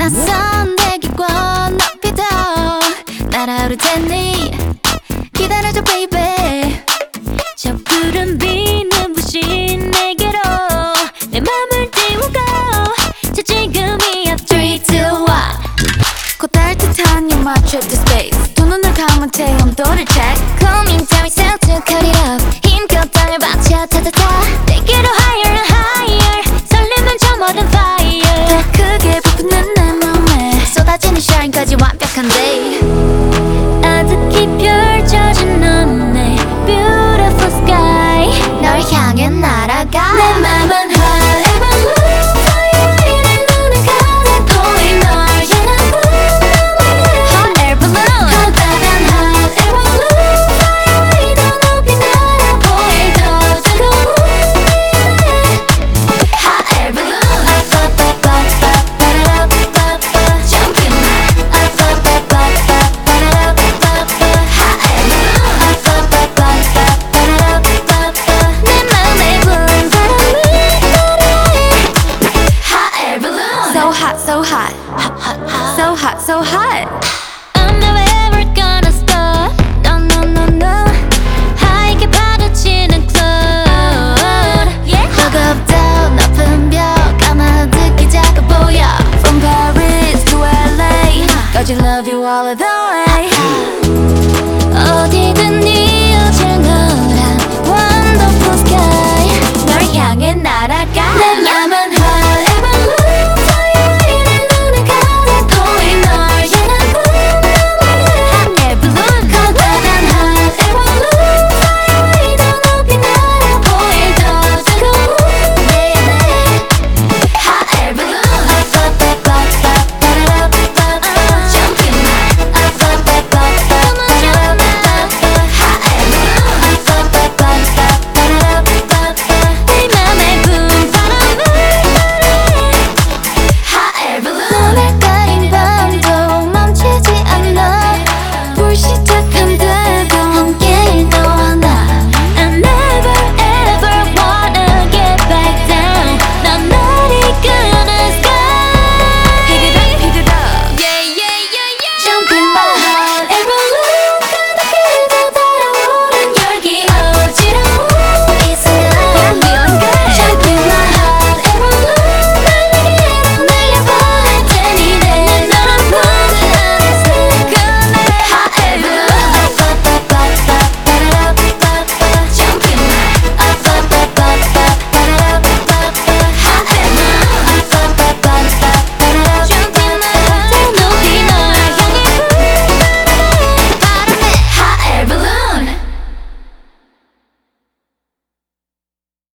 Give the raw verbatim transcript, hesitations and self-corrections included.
낯선 대기권 높이 더 날아오를 테니 기다려줘 baby. 저 푸른 빛 눈부신 내게로 내 맘을 띄우고 저 지금이야 three, two, one. 곧 따뜻한 your my trip to space. 두 눈을 감은 채 온도를 check. Come in, tell me so to cut it up. 힘껏 땅을 받쳐 타타타. Take it higher and higher. 설레는 저 모든 fire. 더 크게 부푸는 내 맘에 쏟아지는 shine까지 완벽한 day.